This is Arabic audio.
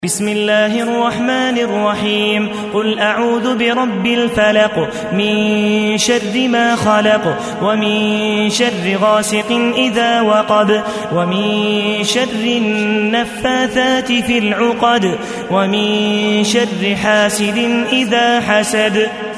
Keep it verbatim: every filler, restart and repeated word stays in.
بسم الله الرحمن الرحيم قل أعوذ برب الفلق من شر ما خلق ومن شر غاسق إذا وقب ومن شر النفاثات في العقد ومن شر حاسد إذا حسد.